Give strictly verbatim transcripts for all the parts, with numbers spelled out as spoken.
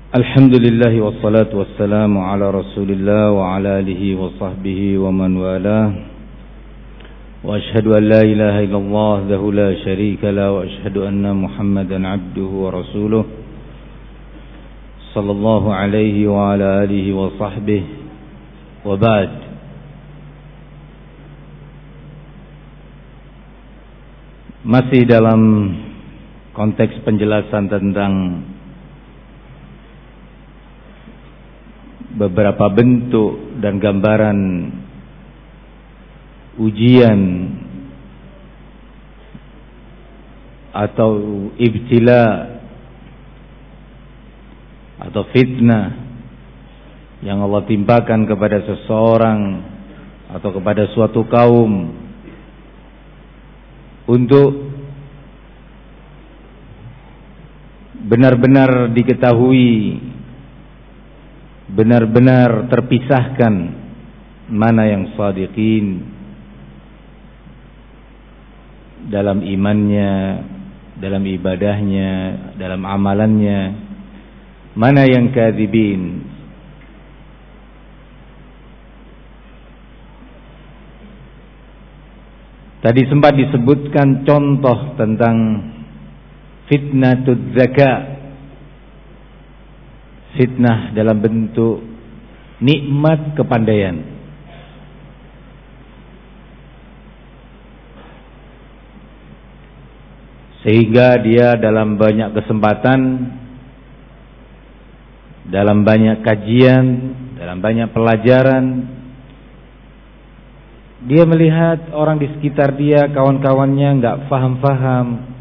Alhamdulillah wassalatu wassalamu ala Rasulillah wa ala alihi wa sahbihi wa man walah. Wa ashhadu an la ilaha illallah wahdahu la syarika lah wa ashhadu anna Muhammadan abduhu wa rasuluh sallallahu alaihi wa ala alihi wa sahbihi wa ba'd. Masih dalam konteks penjelasan tentang beberapa bentuk dan gambaran ujian atau ibtila atau fitnah yang Allah timpakan kepada seseorang atau kepada suatu kaum untuk benar-benar diketahui, benar-benar terpisahkan mana yang shadiqin dalam imannya, dalam ibadahnya, dalam amalannya, mana yang kadzibin. Tadi sempat disebutkan contoh tentang fitnatul zaka, fitnah dalam bentuk nikmat kepandaian. Sehingga dia dalam banyak kesempatan, dalam banyak kajian, dalam banyak pelajaran, dia melihat orang di sekitar dia, kawan-kawannya enggak faham-faham,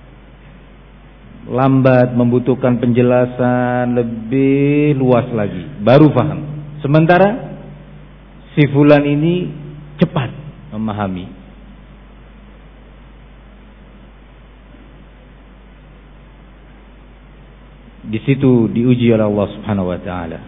lambat, membutuhkan penjelasan lebih luas lagi, baru paham. Sementara si fulan ini cepat memahami. Di situ diuji oleh Allah Subhanahu wa taala.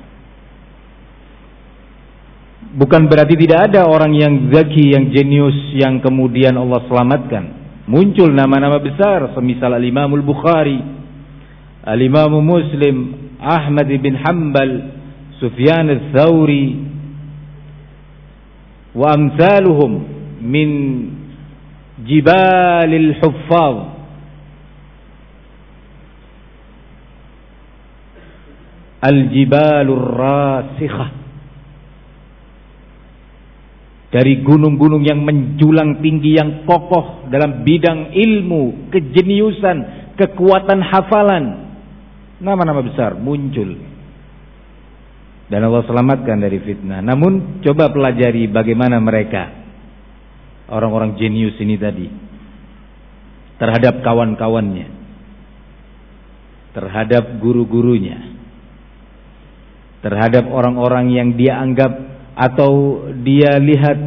Bukan berarti tidak ada orang yang zaki, yang jenius, yang kemudian Allah selamatkan. Muncul nama-nama besar semisal Al-Imam Al-Bukhari, Al-Imam Muslim, Ahmad bin Hanbal, Sufyan Ats-Tsauri wa amsaluhum min jibalil huffaz. Al-jibalur rasikhah, dari gunung-gunung yang menjulang tinggi, yang kokoh dalam bidang ilmu, kejeniusan, kekuatan hafalan. Nama-nama besar muncul dan Allah selamatkan dari fitnah. Namun coba pelajari bagaimana mereka, orang-orang jenius ini tadi, terhadap kawan-kawannya, terhadap guru-gurunya, terhadap orang-orang yang dia anggap atau dia lihat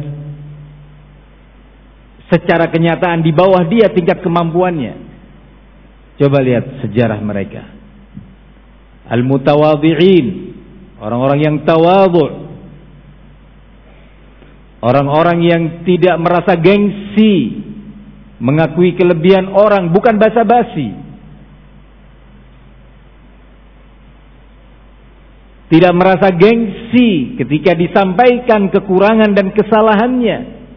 secara kenyataan di bawah dia tingkat kemampuannya. Coba lihat sejarah mereka. Al-mutawadhi'in, orang-orang yang tawadhu', orang-orang yang tidak merasa gengsi, mengakui kelebihan orang, bukan basa-basi. Tidak merasa gengsi ketika disampaikan kekurangan dan kesalahannya.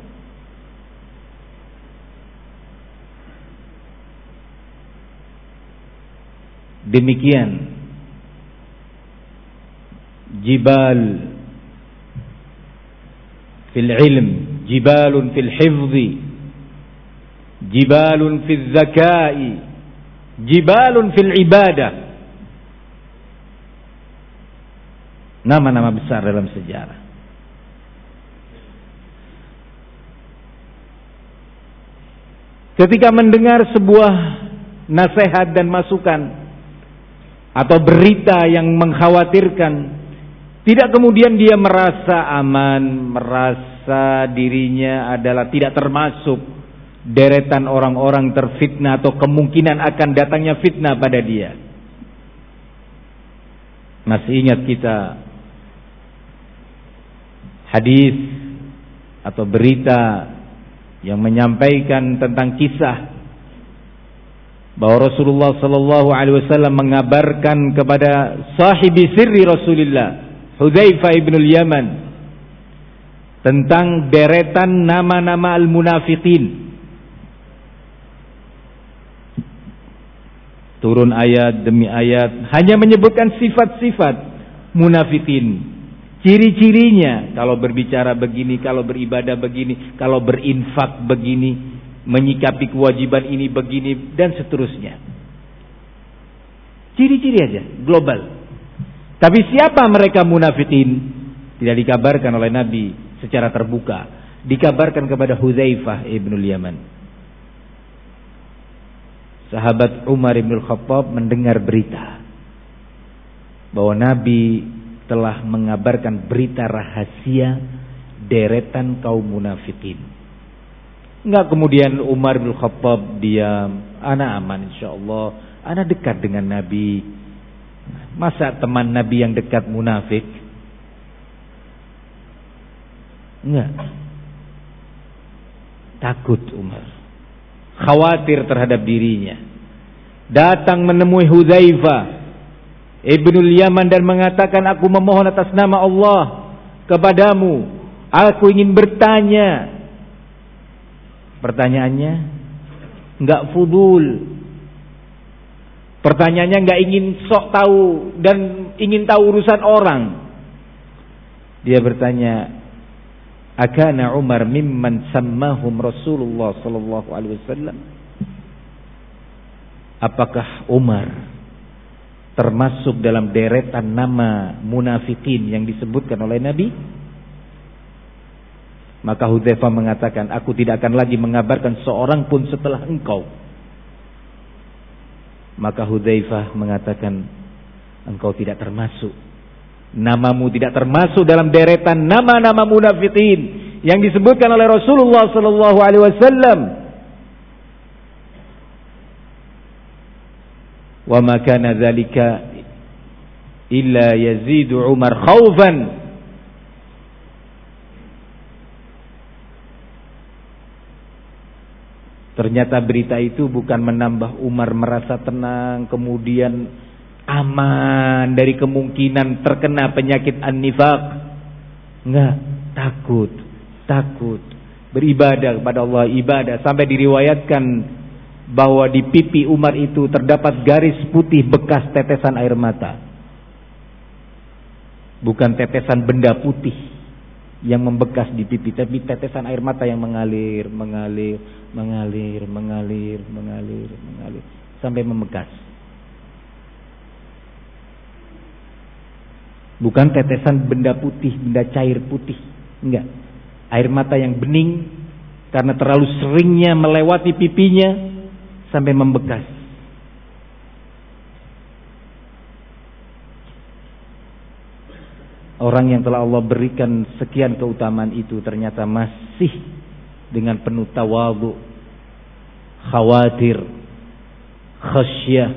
Demikian jibal fil ilm, jibalun fil hifzi, jibalun fil zakai, jibalun fil ibadah. Nama-nama besar dalam sejarah. Ketika mendengar sebuah nasihat dan masukan atau berita yang mengkhawatirkan, tidak kemudian dia merasa aman, merasa dirinya adalah tidak termasuk deretan orang-orang terfitnah atau kemungkinan akan datangnya fitnah pada dia. Masih ingat kita hadis atau berita yang menyampaikan tentang kisah bahwa Rasulullah sallallahu alaihi wasallam mengabarkan kepada sahibi sirri Rasulullah, Hudzaifah ibn al-Yaman, tentang deretan nama-nama al-munafiqin. Turun ayat demi ayat hanya menyebutkan sifat-sifat munafiqin, ciri-cirinya, kalau berbicara begini, kalau beribadah begini, kalau berinfak begini, menyikapi kewajiban ini begini, dan seterusnya. Ciri-ciri aja, global. Tapi siapa mereka munafikin? Tidak dikabarkan oleh Nabi secara terbuka. Dikabarkan kepada Hudzaifah ibnul Yaman. Sahabat Umar ibn Khattab mendengar berita bahwa Nabi telah mengabarkan berita rahasia deretan kaum munafikin. Enggak kemudian Umar bin Khattab diam, ana aman insyaallah, ana dekat dengan Nabi. Masa teman Nabi yang dekat munafik? Enggak. Takut Umar, khawatir terhadap dirinya. Datang menemui Hudzaifah ibnul Yaman dan mengatakan, aku memohon atas nama Allah kepadamu, aku ingin bertanya. Pertanyaannya enggak fudul. Pertanyaannya enggak ingin sok tahu dan ingin tahu urusan orang. Dia bertanya, akana Umar mimman sammahum Rasulullah sallallahu alaihi wasallam? Apakah Umar termasuk dalam deretan nama munafikin yang disebutkan oleh Nabi? Maka Hudzaifah mengatakan, aku tidak akan lagi mengabarkan seorang pun setelah engkau. Maka Hudzaifah mengatakan, engkau tidak termasuk. Namamu tidak termasuk dalam deretan nama-nama munafikin yang disebutkan oleh Rasulullah sallallahu alaihi wasallam. Wa ma kana dzalika illa yazidu Umar khaufan. Ternyata berita itu bukan menambah Umar merasa tenang, kemudian aman dari kemungkinan terkena penyakit an-nifaq. Enggak, takut, takut. Beribadah kepada Allah, ibadah. Sampai diriwayatkan bahwa di pipi Umar itu terdapat garis putih bekas tetesan air mata. Bukan tetesan benda putih yang membekas di pipi, tapi tetesan air mata yang mengalir, mengalir, mengalir, mengalir, mengalir, mengalir sampai membekas. Bukan tetesan benda putih, benda cair putih, enggak. Air mata yang bening karena terlalu seringnya melewati pipinya sampai membekas. Orang yang telah Allah berikan sekian keutamaan itu ternyata masih dengan penuh tawadhu, khawatir, khasyah.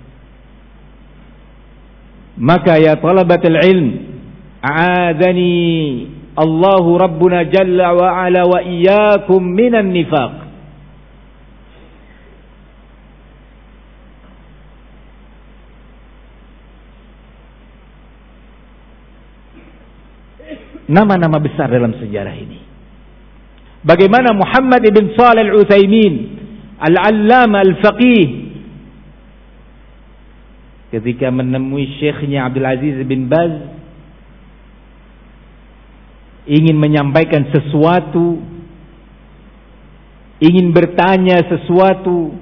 Maka ya talabatul ilm, a'adani Allahu Rabbuna Jalla wa Ala wa iyyakum minan nifaq. Nama-nama besar dalam sejarah ini. Bagaimana Muhammad ibn Shalih al-Utsaimin, al-Allama al-Faqih, ketika menemui syekhnya Abdul Aziz bin Baz, ingin menyampaikan sesuatu, ingin bertanya sesuatu,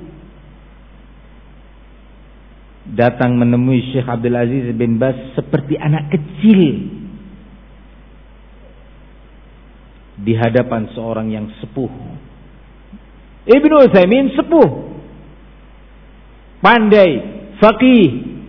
datang menemui Syekh Abdul Aziz bin Baz seperti anak kecil di hadapan seorang yang sepuh. Ibnu Utsaimin sepuh, pandai, faqih,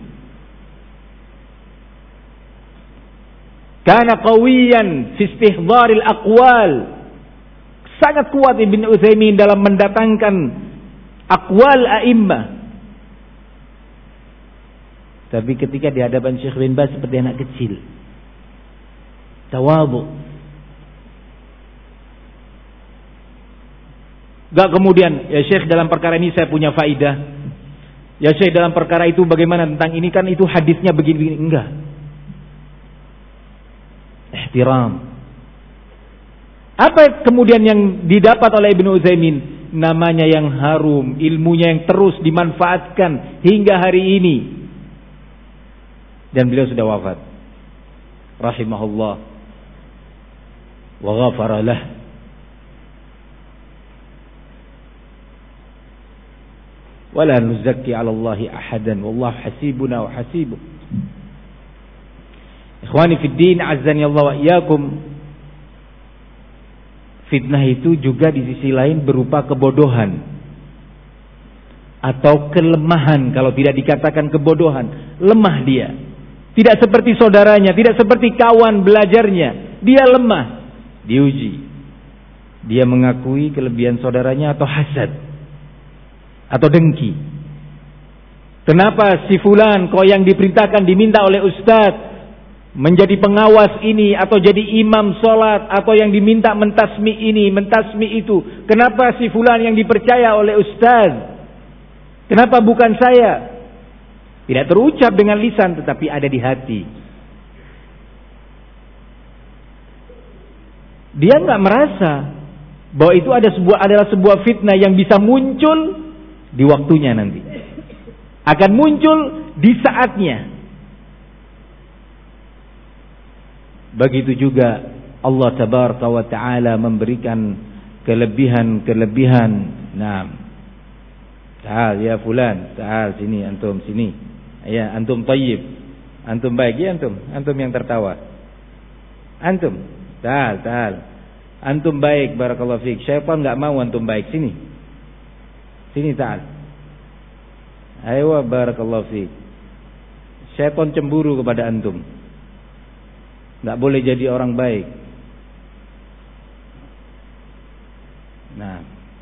kana qawiyan fi istihdharil aqwal. Sangat kuat Ibnu Utsaimin dalam mendatangkan aqwal a'immah. Tapi ketika di hadapan Syekh bin Baz seperti anak kecil, tawadhu. Gak kemudian, ya Syekh dalam perkara ini saya punya faidah, Ya Syekh, dalam perkara itu bagaimana tentang ini, kan itu hadisnya begini-begini. Enggak. Ihtiram. Apa kemudian yang didapat oleh Ibnu Utsaimin? Namanya yang harum, ilmunya yang terus dimanfaatkan hingga hari ini. Dan beliau sudah wafat. Rahimahullah wa ghafara lah. Wala nuzakki 'ala Allahi ahadan wallahu hasibuna wa hasibuh. Ikhwani fid din, azzani Allah wa iyyakum. Fitnah itu juga di sisi lain berupa kebodohan atau kelemahan. Kalau tidak dikatakan kebodohan, lemah dia. Tidak seperti saudaranya, tidak seperti kawan belajarnya. Dia lemah, diuji. Dia mengakui kelebihan saudaranya atau hasad atau dengki. Kenapa si fulan kok yang diperintahkan diminta oleh ustadz menjadi pengawas ini atau jadi imam sholat, atau yang diminta mentasmi ini, mentasmi itu? Kenapa si fulan yang dipercaya oleh ustaz? Kenapa bukan saya? Tidak terucap dengan lisan, tetapi ada di hati. Dia nggak merasa bahwa itu ada sebuah adalah sebuah fitnah yang bisa muncul di waktunya nanti. Akan muncul di saatnya. Begitu juga Allah tabaraka wa ta'ala memberikan kelebihan-kelebihan. Nah, ta'al ya fulan, ta'al sini antum sini. Ya, antum tayyib. Antum baik ya antum, antum yang tertawa. Antum, ta'al, ta'al. Antum baik, barakallahu fiik. Syaitan enggak mau antum baik, sini. Sini ta'al. Ayo barakallahu fiik. Syaitan cemburu kepada antum. Tidak boleh jadi orang baik. Nah,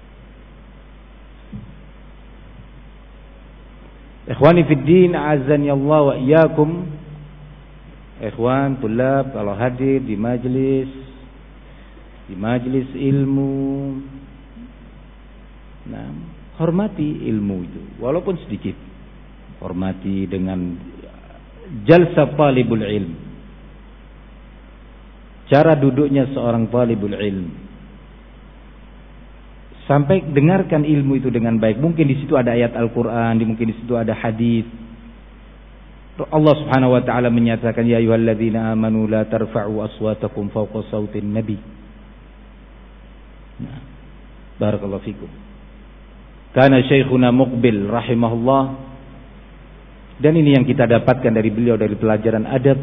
ikhwani fid din, azani Allah wa iyyakum. Ikhwan, tulab, kalau hadir di majlis, di majlis ilmu, nah, hormati ilmu itu, walaupun sedikit. Hormati dengan jalsa talibul ilm. Cara duduknya seorang talibul ilm. Sampai dengarkan ilmu itu dengan baik. Mungkin di situ ada ayat Al-Quran, mungkin di situ ada hadis. Allah Subhanahu wa taala menyatakan, ya ayyuhalladzina amanu la tarfa'u aswatakum fawqa sautin nabi. Nah, barakallahu fikum. Kana syekhuna Muqbil rahimahullah, dan ini yang kita dapatkan dari beliau dari pelajaran adab.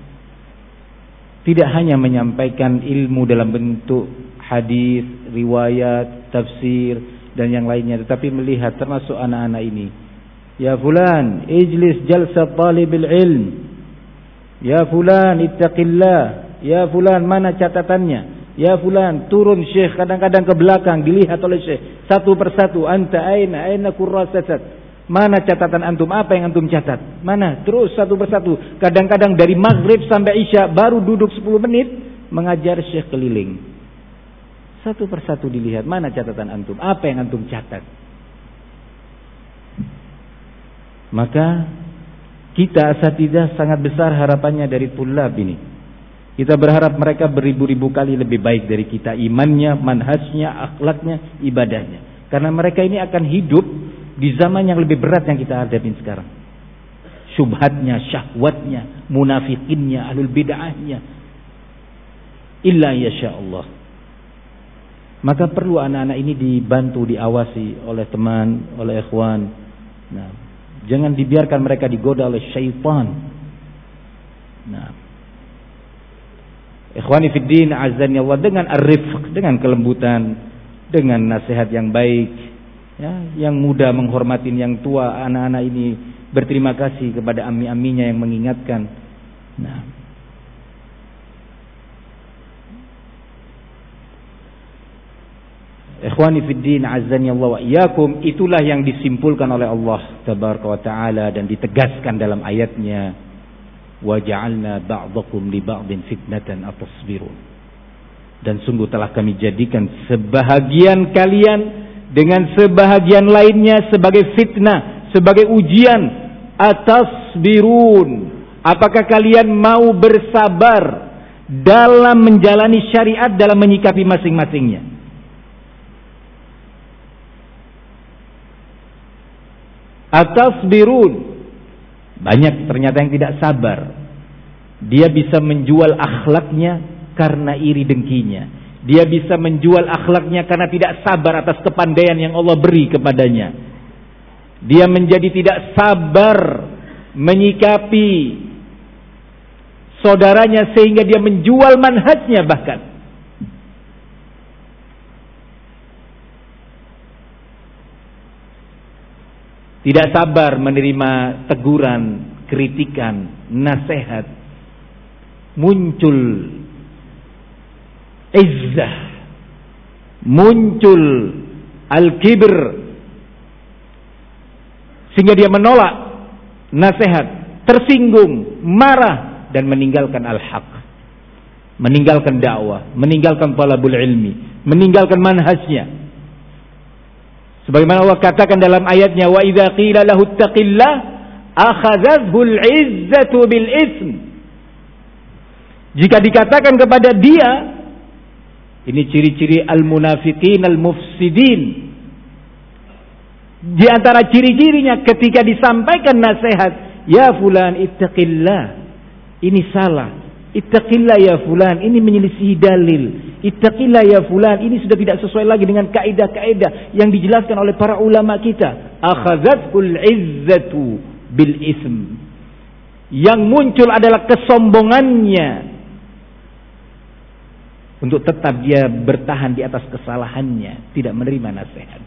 Tidak hanya menyampaikan ilmu dalam bentuk hadis, riwayat, tafsir dan yang lainnya, tetapi melihat termasuk anak-anak ini. Ya fulan, ijlis jalsa talibil ilm. Ya fulan, ittaqillah. Ya fulan, mana catatannya? Ya fulan, turun syekh kadang-kadang ke belakang, dilihat oleh syekh satu persatu. Anta aina, aina kurrasat. Mana catatan antum? Apa yang antum catat? Mana? Terus satu persatu. Kadang-kadang dari maghrib sampai isya baru duduk sepuluh menit mengajar syekh keliling. Satu persatu dilihat. Mana catatan antum? Apa yang antum catat? Maka kita asatidzah sangat besar harapannya dari tulab ini. Kita berharap mereka beribu-ribu kali lebih baik dari kita. Imannya, manhajnya, akhlaknya, ibadahnya. Karena mereka ini akan hidup di zaman yang lebih berat yang kita hadapin sekarang. Syubhatnya, syahwatnya, munafikinnya, ahlul bid'ahnya. Illa yasha Allah. Maka perlu anak-anak ini dibantu, diawasi oleh teman, oleh ikhwan. Nah, jangan dibiarkan mereka digoda oleh syaitan. Nah, ikhwani fid din, azani Allah, dengan ar-rifq, dengan kelembutan, dengan nasihat yang baik. Ya, yang muda menghormatin yang tua, anak-anak ini berterima kasih kepada ami-aminya yang mengingatkan. Nah, ikhwani fid din, azani Allah wa iyyakum, itulah yang disimpulkan oleh Allah tabaraka wa taala dan ditegaskan dalam ayatnya, wa ja'alna ba'dakum li ba'din fitnatan atasbirun. Dan sungguh telah kami jadikan sebahagian kalian dengan sebahagian lainnya sebagai fitnah, sebagai ujian. Atasbirun, apakah kalian mau bersabar dalam menjalani syariat, dalam menyikapi masing-masingnya? Atasbirun, banyak ternyata yang tidak sabar. Dia bisa menjual akhlaknya karena iri dengkinya. Dia bisa menjual akhlaknya karena tidak sabar atas kepandaian yang Allah beri kepadanya. Dia menjadi tidak sabar menyikapi saudaranya sehingga dia menjual manhajnya bahkan. Tidak sabar menerima teguran, kritikan, nasihat. Muncul izzah, muncul al-kibr, sehingga dia menolak nasihat, tersinggung, marah, dan meninggalkan al-haq, meninggalkan dakwah, meninggalkan talabul ilmi, meninggalkan manhajnya. Sebagaimana Allah katakan dalam ayatnya, wa idza qila lahu ittaqillah akhadhathu al-izzatu bil ism. Jika dikatakan kepada dia, ini ciri-ciri al-munafiqin al-mufsidin. Di antara ciri-cirinya ketika disampaikan nasihat, ya fulan ittaqillah, ini salah. Ittaqillah ya fulan, ini menyelisihi dalil. Ittaqillah ya fulan, ini sudah tidak sesuai lagi dengan kaidah-kaidah yang dijelaskan oleh para ulama kita. Akhadhatul izzatu bil ism. Yang muncul adalah kesombongannya, untuk tetap dia bertahan di atas kesalahannya, tidak menerima nasihat.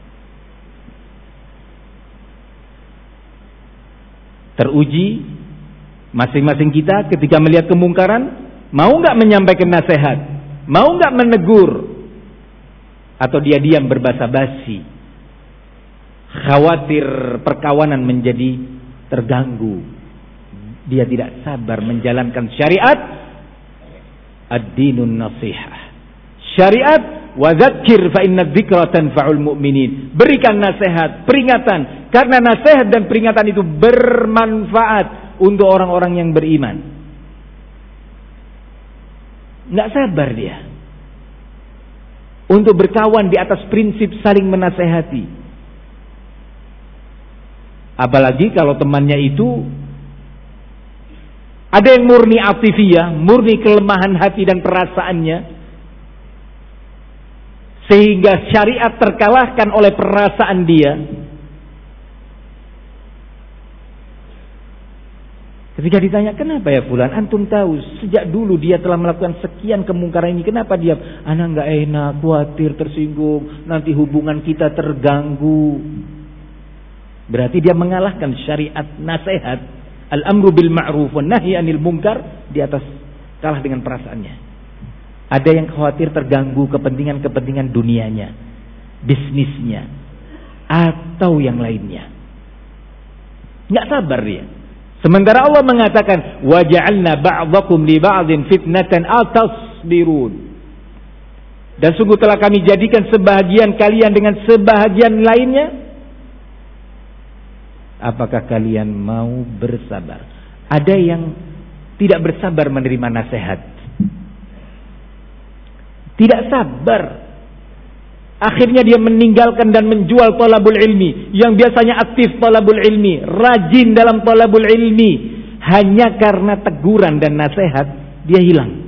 Teruji masing-masing kita ketika melihat kemungkaran, mau nggak menyampaikan nasihat, mau nggak menegur, atau dia diam berbasa-basi, khawatir perkawanan menjadi terganggu, dia tidak sabar menjalankan syariat. Ad-dinun nasihah, syariat wa dzakir fa inna dzikra tanfa'ul mu'minin. Berikan nasihat, peringatan, karena nasihat dan peringatan itu bermanfaat untuk orang-orang yang beriman. Enggak sabar dia untuk berkawan di atas prinsip saling menasehati. Apalagi kalau temannya itu ada yang murni atifiyah, murni kelemahan hati dan perasaannya, sehingga syariat terkalahkan oleh perasaan dia. Ketika ditanya, kenapa ya fulan, antum tahu sejak dulu dia telah melakukan sekian kemungkaran ini, kenapa dia? Anak nggak enak, khawatir, tersinggung, nanti hubungan kita terganggu. Berarti dia mengalahkan syariat nasihat, al-amru bil ma'ruf wa nahi 'anil munkar, di atas, kalah dengan perasaannya. Ada yang khawatir terganggu kepentingan-kepentingan dunianya, bisnisnya, atau yang lainnya. Enggak sabar dia. Sementara Allah mengatakan, wa ja'alna ba'dakum li ba'din fitnatan atasbirun. Dan sungguh telah kami jadikan sebahagian kalian dengan sebahagian lainnya. Apakah kalian mau bersabar? Ada yang tidak bersabar menerima nasihat, tidak sabar. Akhirnya dia meninggalkan dan menjual talabul ilmi, yang biasanya aktif talabul ilmi, rajin dalam talabul ilmi, hanya karena teguran dan nasihat dia hilang.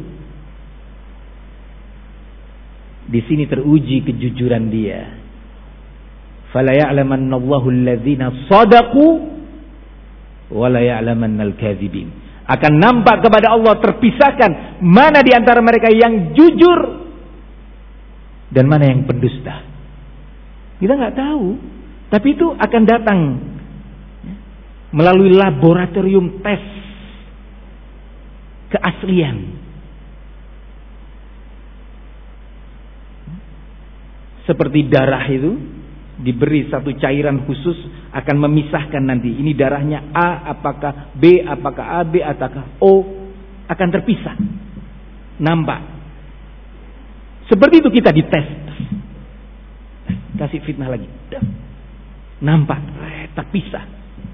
Di sini teruji kejujuran dia. Fala ya'lamanna Allahu alladzina shadaqu wa la ya'lamanna al-kadzibin. Akan nampak kepada Allah, terpisahkan mana di antara mereka yang jujur dan mana yang pendusta. Kita nggak tahu, tapi itu akan datang melalui laboratorium tes keaslian. Seperti darah itu diberi satu cairan khusus, akan memisahkan nanti ini darahnya A apakah B, apakah A B ataukah O, akan terpisah, nampak. Seperti itu kita dites, kasih fitnah lagi, nampak, terpisah.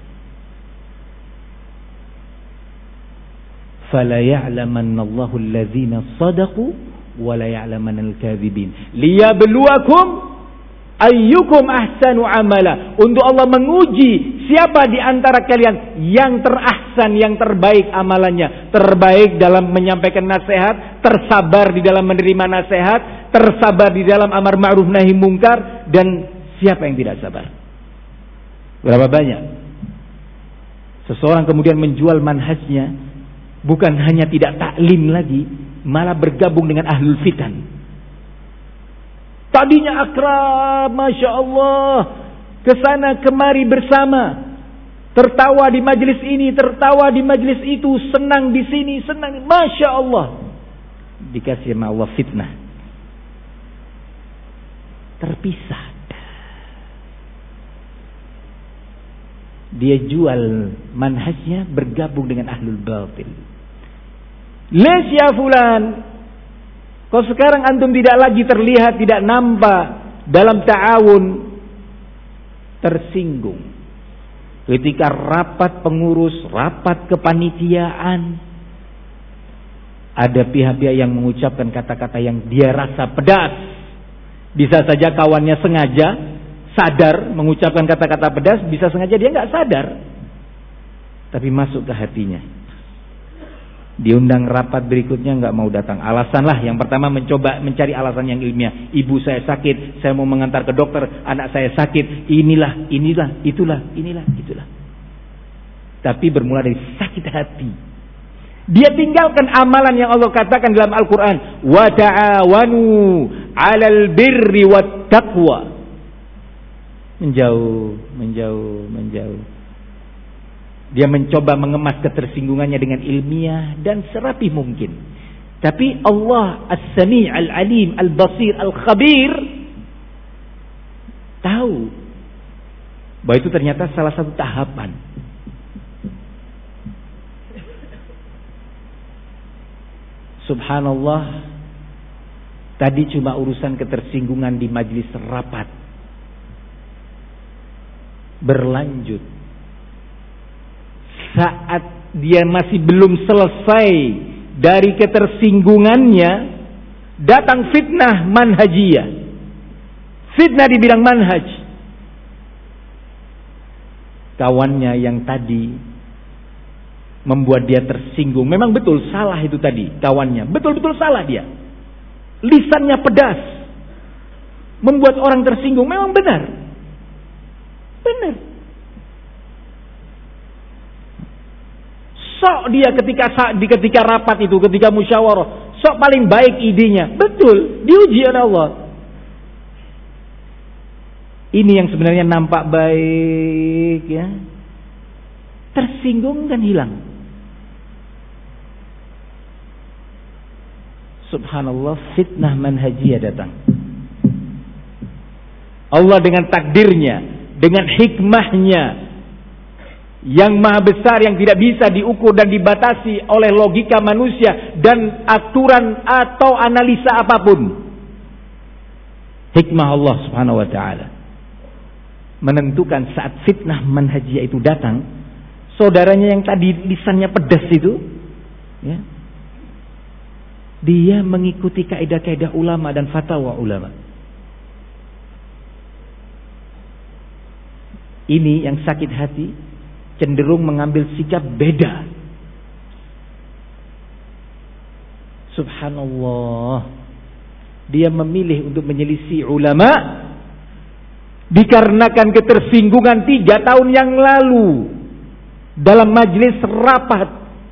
Fala ya'lamanna Allahu allazina shadaqu wa la ya'lamanna al-kadzibin. Liyabluwakum ayyukum ahsanu amala. Untuk Allah menguji siapa di antara kalian yang terahsan, yang terbaik amalannya. Terbaik dalam menyampaikan nasihat, tersabar di dalam menerima nasihat, tersabar di dalam amar ma'ruf nahi mungkar, dan siapa yang tidak sabar. Berapa banyak seseorang kemudian menjual manhajnya, bukan hanya tidak taklim lagi, malah bergabung dengan ahlul fitan. Tadinya akrab, Masya Allah, kesana kemari bersama, tertawa di majlis ini, tertawa di majlis itu, senang di sini, senang, Masya Allah. Dikasih sama Allah fitnah, terpisah. Dia jual manhajnya, bergabung dengan ahlul batil. Les ya fulan, kau sekarang antum tidak lagi terlihat, tidak nampak dalam ta'awun, tersinggung ketika rapat pengurus, rapat kepanitiaan, ada pihak-pihak yang mengucapkan kata-kata yang dia rasa pedas. Bisa saja kawannya sengaja sadar mengucapkan kata-kata pedas, bisa sengaja dia nggak sadar, tapi masuk ke hatinya. Diundang rapat berikutnya nggak mau datang. Alasanlah yang pertama mencoba mencari alasan yang ilmiah. Ibu saya sakit, saya mau mengantar ke dokter. Anak saya sakit, inilah, inilah, itulah, inilah, itulah. Tapi bermula dari sakit hati. Dia tinggalkan amalan yang Allah katakan dalam Al-Quran. Wa ta'awanu 'alal birri wat taqwa. Menjauh, menjauh, menjauh. Dia mencoba mengemas ketersinggungannya dengan ilmiah dan serapi mungkin. Tapi Allah As-Sami' Al-Alim Al-Basir Al-Khabir tahu bahwa itu ternyata salah satu tahapan. Subhanallah, tadi cuma urusan ketersinggungan di majlis rapat. Berlanjut. Saat dia masih belum selesai dari ketersinggungannya, datang fitnah manhajiyah. Fitnah di bidang manhaj. Kawannya yang tadi membuat dia tersinggung, memang betul salah itu tadi kawannya, betul-betul salah dia. Lisannya pedas, membuat orang tersinggung, memang benar. Benar. Sok dia ketika di ketika rapat itu, ketika musyawarah, sok paling baik idenya. Betul, diuji oleh Allah. Ini yang sebenarnya nampak baik, ya. Tersinggung dan hilang. Subhanallah, fitnah manhajiyah datang. Allah dengan takdirnya, dengan hikmahnya yang maha besar, yang tidak bisa diukur dan dibatasi oleh logika manusia dan aturan atau analisa apapun. Hikmah Allah subhanahu wa ta'ala menentukan saat fitnah manhajiyah itu datang, saudaranya yang tadi lisannya pedas itu, ya, dia mengikuti kaidah-kaidah ulama dan fatwa ulama. Ini yang sakit hati, cenderung mengambil sikap beda. Subhanallah, dia memilih untuk menyelisih ulama dikarenakan ketersinggungan tiga tahun yang lalu dalam majelis rapat.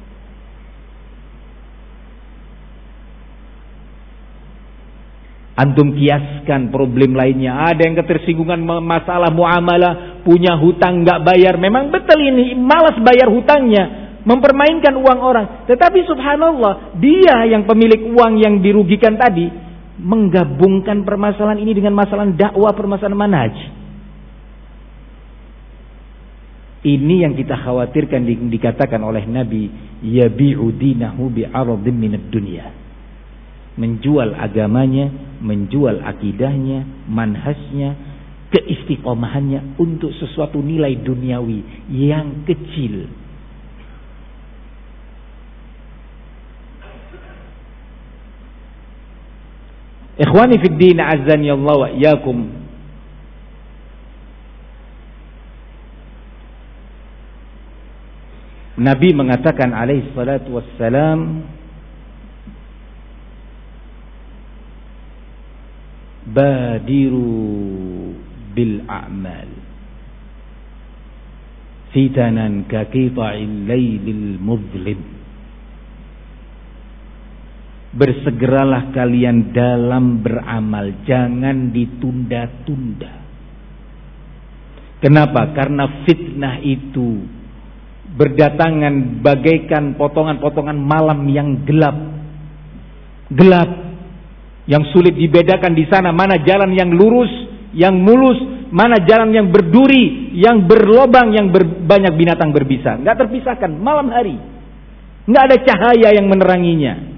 Antum kiaskan problem lainnya. Ada yang ketersinggungan masalah muamalah, punya hutang nggak bayar. Memang betul ini, malas bayar hutangnya, mempermainkan uang orang. Tetapi subhanallah, dia yang pemilik uang yang dirugikan tadi menggabungkan permasalahan ini dengan masalah dakwah, permasalahan manhaj. Ini yang kita khawatirkan, di, dikatakan oleh Nabi, yabi'u dinahu bi'aradin minad dunya. Menjual agamanya, menjual akidahnya, manhajnya, keistiqomahannya untuk sesuatu nilai duniawi yang kecil. Ikhwani fid din, azani Allah wa iyyakum. Nabi mengatakan alaihi salatu wassalam, badiru bil a'mal fitanan ka qita'il lailil muzlim. Bersegeralah kalian dalam beramal, jangan ditunda-tunda. Kenapa? Karena fitnah itu berdatangan bagaikan potongan-potongan malam yang gelap. Gelap yang sulit dibedakan di sana mana jalan yang lurus, yang mulus, mana jalan yang berduri, yang berlobang, yang ber, banyak binatang berbisa. Enggak terpisahkan malam hari. Enggak ada cahaya yang meneranginya.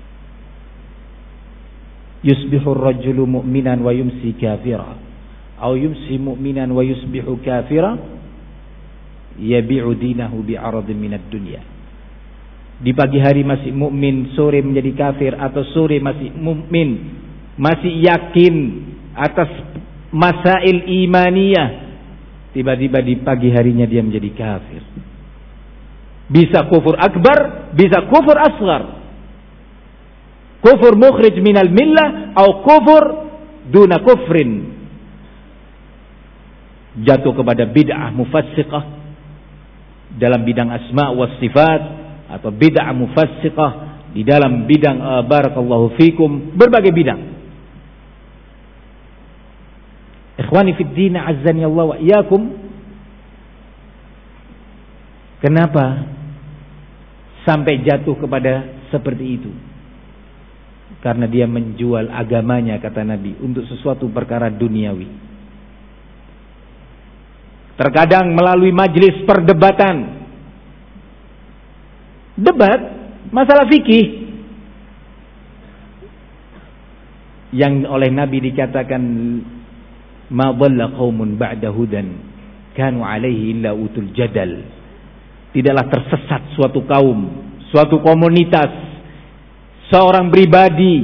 Yusbihu ar-rajulu mu'minan wa yumsi kafira, atau yumsi mu'minan wa yusbihu kafira, yabi'u dinahu bi'aradin minad dunya. Di pagi hari masih mukmin, sore menjadi kafir, atau sore masih mukmin, masih yakin atas masail imaniyah, tiba-tiba di pagi harinya dia menjadi kafir. Bisa kufur akbar, bisa kufur asghar. Kufur mukhrij minal millah, atau kufur duna kufrin, jatuh kepada bid'ah mufassiqah dalam bidang asma wa sifat, atau bid'ah mufassiqah di dalam bidang uh, barakallahu fikum, berbagai bidang. Ikhwani fid din, azzani Allah wa iyyakum. Kenapa sampai jatuh kepada seperti itu? Karena dia menjual agamanya, kata Nabi, untuk sesuatu perkara duniawi. Terkadang melalui majelis perdebatan, debat masalah fikih, yang oleh Nabi dikatakan ma dhalla qaumun ba'da hudan kanu alaihi illa utul jadal. Tidaklah tersesat suatu kaum, suatu komunitas, seorang pribadi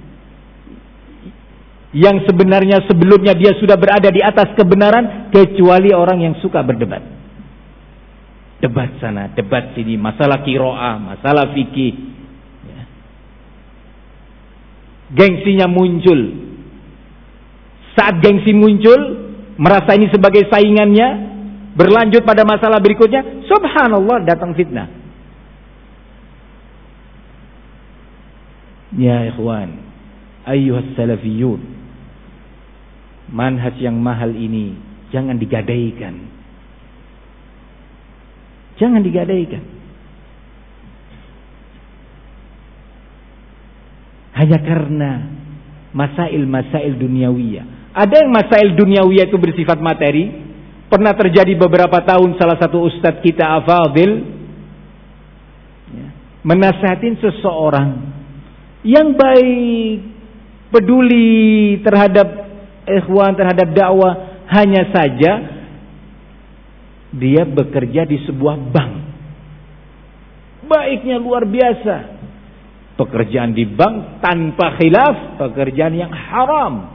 yang sebenarnya sebelumnya dia sudah berada di atas kebenaran, kecuali orang yang suka berdebat. Debat sana, debat sini, masalah qiraah, masalah fikih. Ya. Gengsinya muncul. Saat gengsi muncul, merasa ini sebagai saingannya, berlanjut pada masalah berikutnya, subhanallah, datang fitnah. Ya ikhwan, ayyuhas salafiyun, manhaj yang mahal ini jangan digadaikan. Jangan digadaikan. Hanya karena masail-masail duniawiyah. Ada yang masail duniawiyah itu bersifat materi. Pernah terjadi beberapa tahun salah satu ustadz kita afadil ya, menasihatin seseorang yang baik, peduli terhadap ikhwan, terhadap dakwah, hanya saja dia bekerja di sebuah bank. Baiknya luar biasa. Pekerjaan di bank tanpa khilaf, pekerjaan yang haram.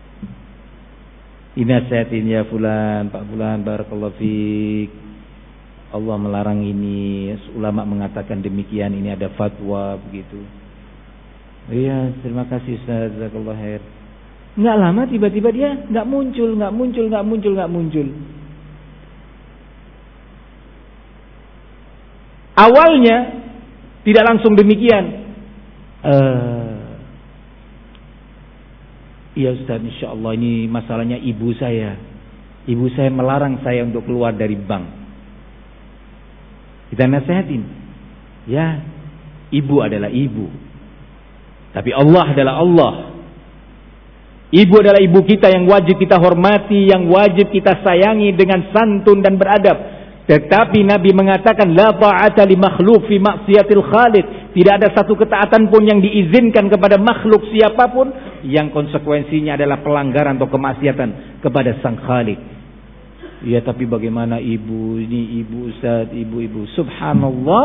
Dinasihatin, ya fulan, Pak fulan, barakallahu fiik, Allah melarang ini, ulama mengatakan demikian, ini ada fatwa begitu. Iya, terima kasih Ustaz, jazakallahu khair. Enggak lama tiba-tiba dia enggak muncul, enggak muncul, enggak muncul, enggak muncul. Awalnya tidak langsung demikian. Uh, iya Ustaz, insyaallah ini masalahnya ibu saya. Ibu saya melarang saya untuk keluar dari bank. Kita nasihatin. Ya, ibu adalah ibu. Tapi Allah adalah Allah. Ibu adalah ibu kita yang wajib kita hormati, yang wajib kita sayangi dengan santun dan beradab. Tetapi Nabi mengatakan la ta'ata li makhluk fi maksiatil khaliq. Tidak ada satu ketaatan pun yang diizinkan kepada makhluk siapapun yang konsekuensinya adalah pelanggaran atau kemaksiatan kepada Sang Khalik. Ya tapi bagaimana ibu, ini ibu Ustaz, ibu-ibu. Subhanallah.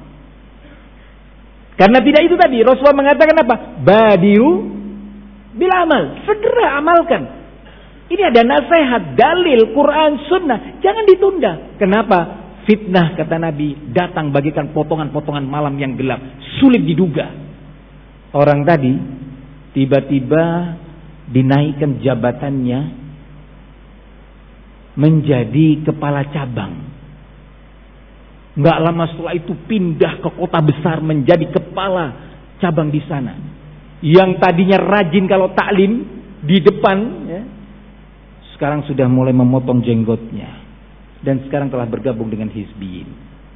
Karena tidak itu tadi, Rasulullah mengatakan apa? Badiru bil amal, segera amalkan. Ini ada nasihat, dalil, Quran, sunnah. Jangan ditunda. Kenapa? Fitnah kata Nabi datang bagikan potongan-potongan malam yang gelap, sulit diduga. Orang tadi tiba-tiba dinaikkan jabatannya menjadi kepala cabang. Nggak lama setelah itu pindah ke kota besar menjadi kepala cabang di sana. Yang tadinya rajin kalau taklim di depan, ya, sekarang sudah mulai memotong jenggotnya dan sekarang telah bergabung dengan Hizbiyin.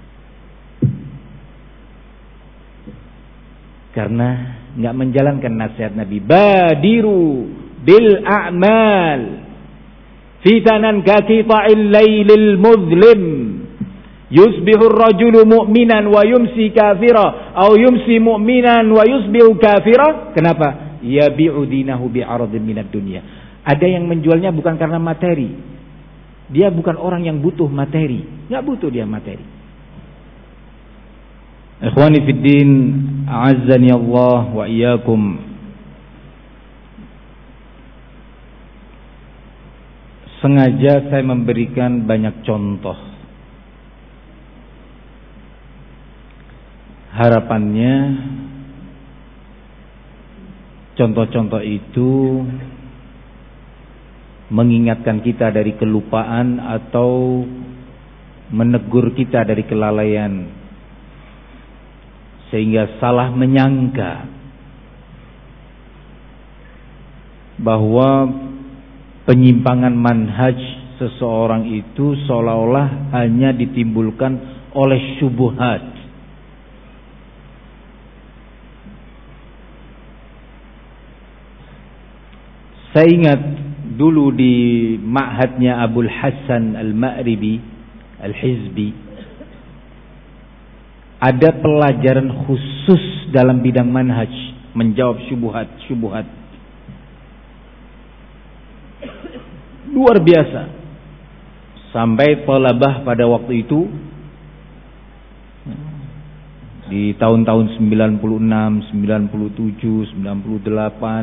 Karena nggak menjalankan nasihat Nabi. Badiru bil a'mal fitanan kaqita'il lailil muzlim. Yusbihu ar-rajulu mu'minan wa yumsi kafira atau yumsi mu'minan wa yusbihu kafira. Kenapa? Yabi'u dinahu bi'aradin minad dunya. Ada yang menjualnya bukan karena materi. Dia bukan orang yang butuh materi. Enggak butuh dia materi. Ikhwani fid din, a'azzani Allah wa iyyakum. Sengaja saya memberikan banyak contoh. Harapannya contoh-contoh itu mengingatkan kita dari kelupaan atau menegur kita dari kelalaian, sehingga salah menyangka bahwa penyimpangan manhaj seseorang itu seolah-olah hanya ditimbulkan oleh syubhat. Saya ingat dulu di ma'hadnya Abul Hasan Al-Ma'ribi Al-Hizbi ada pelajaran khusus dalam bidang manhaj, menjawab syubhat-syubhat. Luar biasa. Sampai talabah pada waktu itu di tahun-tahun sembilan puluh enam, sembilan puluh tujuh, sembilan puluh delapan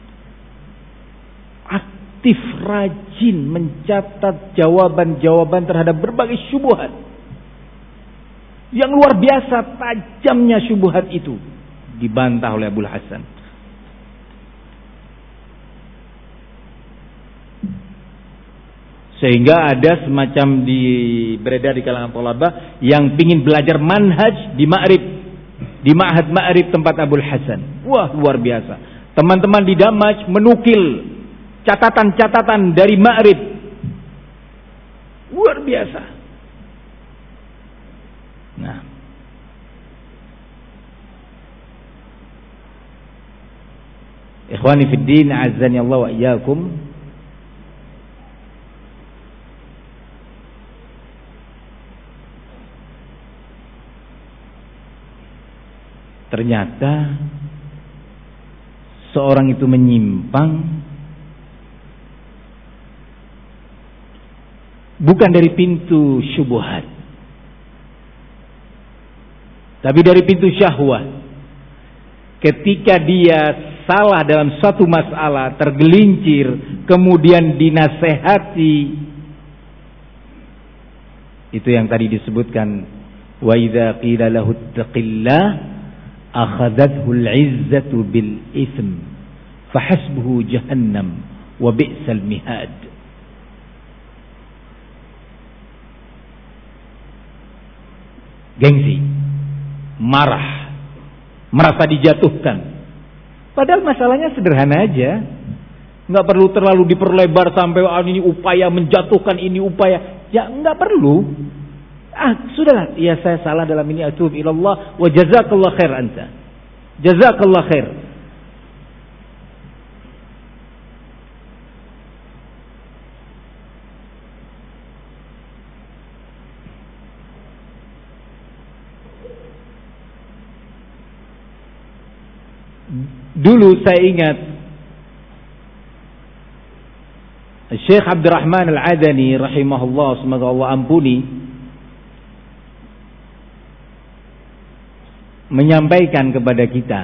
aktif, rajin mencatat jawaban-jawaban terhadap berbagai syubhat. Yang luar biasa tajamnya syubhat itu dibantah oleh Abul Hasan. Sehingga ada semacam di beredar di kalangan thalabah yang pingin belajar manhaj di Ma'rib, di Ma'had Ma'rib tempat Abul Hasan. Wah, luar biasa. Teman-teman di Damaj menukil catatan-catatan dari Ma'rib. Luar biasa. Nah, ikhwani fid din, azzani Allah wa iyyakum. Ternyata seorang itu menyimpang bukan dari pintu syubhat, tapi dari pintu syahwat. Ketika dia salah dalam satu masalah, tergelincir, kemudian dinasehati, itu yang tadi disebutkan, wa idza qila lahu ittaqillah akhadhathu al-'izzatu bil itsm fahasbuhu jahannam wa bi'sal mihad. Gengsi, marah, merasa dijatuhkan. Padahal masalahnya sederhana aja, nggak perlu terlalu diperlebar sampai ah, ini upaya menjatuhkan, ini upaya, ya nggak perlu. Ah sudahlah, ya saya salah dalam ini, atub ilallah wa jazakallah khair anta, jazakallah khair. Dulu saya ingat Syekh Abdurrahman Al-Adani rahimahullah, semoga Allah ampuni, menyampaikan kepada kita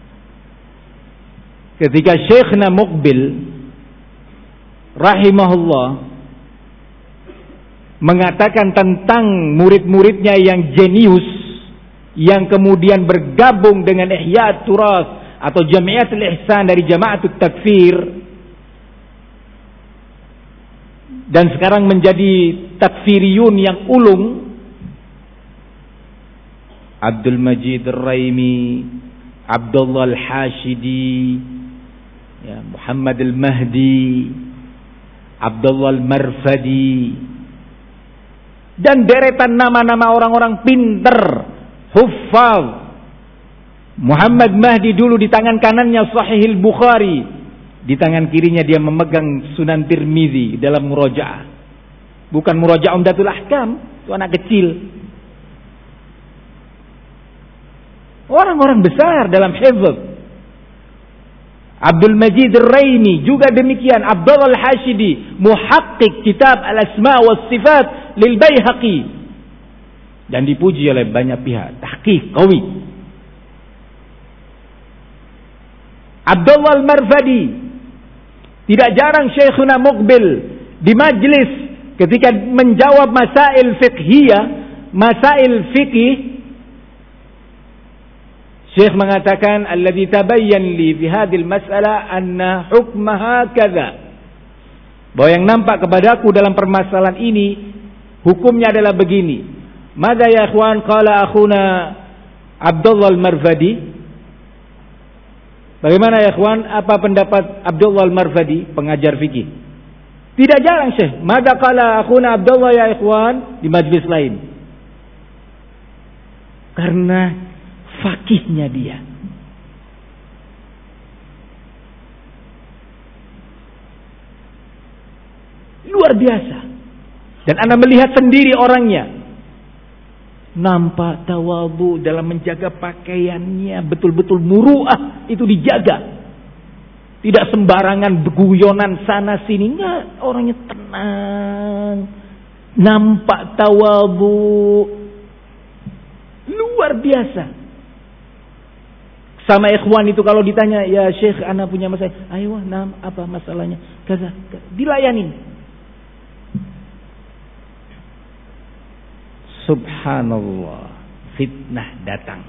ketika Syekhna Muqbil rahimahullah mengatakan tentang murid-muridnya yang jenius, yang kemudian bergabung dengan Ihya Turas atau Jamiatul Ihsan dari Jama'atut Takfir, dan sekarang menjadi takfiriyun yang ulung. Abdul Majid Ar-Raimi, Abdullah Al-Hashidi, ya, Muhammad Al-Mahdi, Abdullah Al-Marfadi, dan deretan nama-nama orang-orang pinter, huffaz. Muhammad Mahdi dulu di tangan kanannya Sahih Al-Bukhari, di tangan kirinya dia memegang Sunan Tirmizi dalam murajaah. Bukan murajaah Umdatul Ahkam, itu anak kecil. Orang-orang besar dalam hifz. Abdul Majid Ar-Raimi juga demikian. Abdullah Al-Hashidi, muhaqqiq kitab Al-Asma' wa Sifat lil Baihaqi, dan dipuji oleh banyak pihak. Tahqiq qawi. Abdullah Al-Marfadi, tidak jarang Syekhuna Muqbil di majlis ketika menjawab masail fiqhiyah, masail fikih, Syekh mengatakan, alladzi tabayyan li fi hadhil mas'alah anna hukmaha kadza. Bahwa yang nampak kepadaku dalam permasalahan ini hukumnya adalah begini. Madza ya ikhwan qala akhuna Abdullah Al-Marfadi? Bagaimana ya ikhwan, apa pendapat Abdullah Al-Marfadi, pengajar fikih? Tidak jarang Syekh, madza qala akhuna Abdullah ya ikhwan, di majlis lain. Karena fakihnya dia. Luar biasa. Dan Anda melihat sendiri orangnya. Nampak tawadhu dalam menjaga pakaiannya. Betul-betul muru'ah itu dijaga. Tidak sembarangan beguyonan sana sini. Enggak, orangnya tenang. Nampak tawadhu. Luar biasa. Sama ikhwan itu kalau ditanya, ya Syekh ana punya masalah, ayo nam apa masalahnya, kaza, dilayani. Subhanallah, fitnah datang.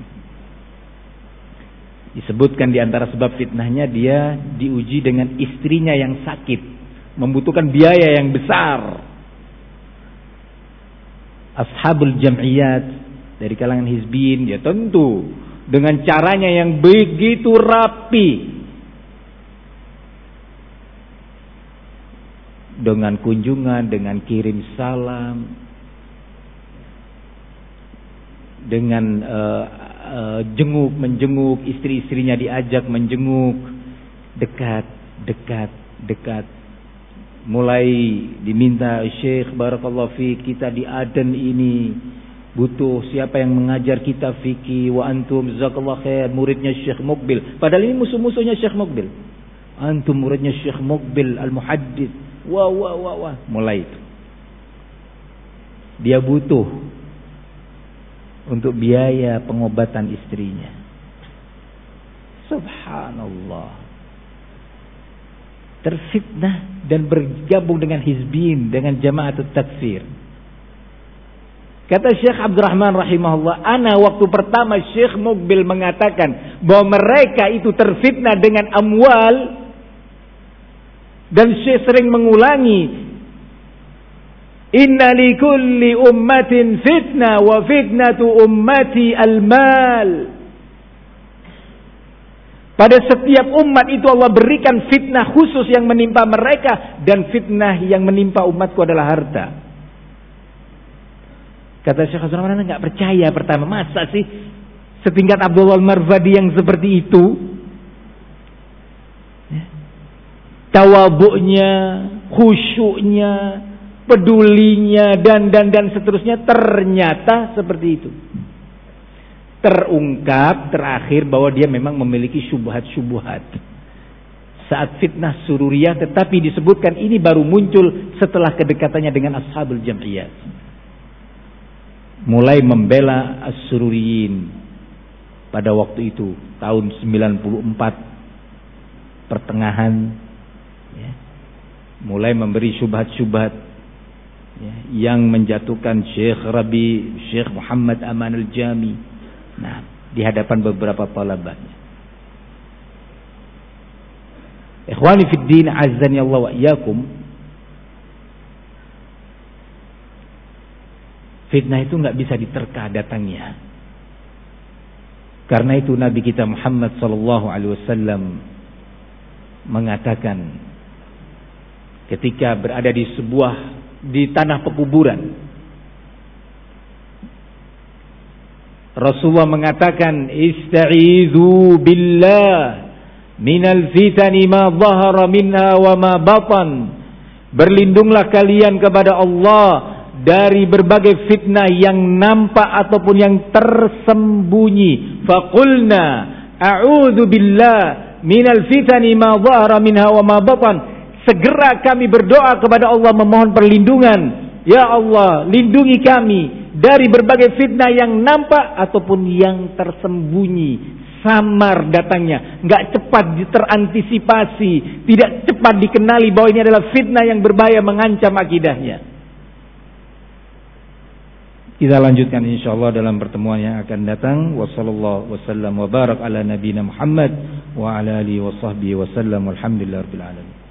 Disebutkan di antara sebab fitnahnya, dia diuji dengan istrinya yang sakit, membutuhkan biaya yang besar. Ashabul jam'iyat dari kalangan hizbiyin, ya tentu dengan caranya yang begitu rapi, dengan kunjungan, dengan kirim salam, dengan uh, uh, jenguk menjenguk, istri-istrinya diajak menjenguk, dekat, dekat, dekat. Mulai diminta, Syekh barakallahu fi, kita di Aden ini butuh siapa yang mengajar kita fikih, wa antum jazakallahu khair, muridnya Syekh Muqbil. Padahal ini musuh-musuhnya Syekh Muqbil. Antum muridnya Syekh Muqbil al-muhaddits. Wah wah wah wah. Mulai itu. Dia butuh untuk biaya pengobatan istrinya. Subhanallah. Terfitnah dan bergabung dengan hizbin, dengan Jama'atut Takfir. Kata Syekh Abdurrahman rahimahullah, ana waktu pertama Syekh Muqbil mengatakan bahwa mereka itu terfitnah dengan amwal, dan Syekh sering mengulangi, inna likulli ummatin fitnah wa fitnatu ummati al-mal. Pada setiap umat itu Allah berikan fitnah khusus yang menimpa mereka, dan fitnah yang menimpa umatku adalah harta. Kata Syekh Abdurrahman, anda nggak percaya pertama, masa sih setingkat Abdullah Al-Marfadi yang seperti itu, ya, tawadhu'nya, khusyuknya, pedulinya, dan dan dan seterusnya, ternyata seperti itu. Terungkap terakhir bahwa dia memang memiliki syubhat-syubhat. saat fitnah Sururiyah, tetapi disebutkan ini baru muncul setelah kedekatannya dengan Ashabul Jam'iyah. Mulai membela As-Sururiyin pada waktu itu tahun sembilan puluh empat pertengahan, ya, mulai memberi syubhat-syubhat, ya, yang menjatuhkan Syekh Rabi, Syekh Muhammad Aman Al-Jami, nah, di hadapan beberapa talabatnya. Ikhwani fid din, azzani Allah wa iyyakum. Fitnah itu enggak bisa diterka datangnya. Karena itu Nabi kita Muhammad sallallahu alaihi wasallam mengatakan ketika berada di sebuah di tanah pekuburan, Rasulullah mengatakan, "Ista'izu billah minal fitani ma dhahara minha wa ma batan." Berlindunglah kalian kepada Allah dari berbagai fitnah yang nampak ataupun yang tersembunyi. Faqulna a'udzu billah minal fitani ma dhahara minha wa ma batan. Segera kami berdoa kepada Allah memohon perlindungan. Ya Allah, lindungi kami dari berbagai fitnah yang nampak ataupun yang tersembunyi. Samar datangnya, nggak cepat terantisipasi, tidak cepat dikenali bahwa ini adalah fitnah yang berbahaya mengancam akidahnya. Kita lanjutkan insyaallah dalam pertemuan yang akan datang. Wassallallahu wasallam wa barak ala nabiyina Muhammad wa ala alihi wa sahbihi wasallam. Walhamdulillahirabbil alamin.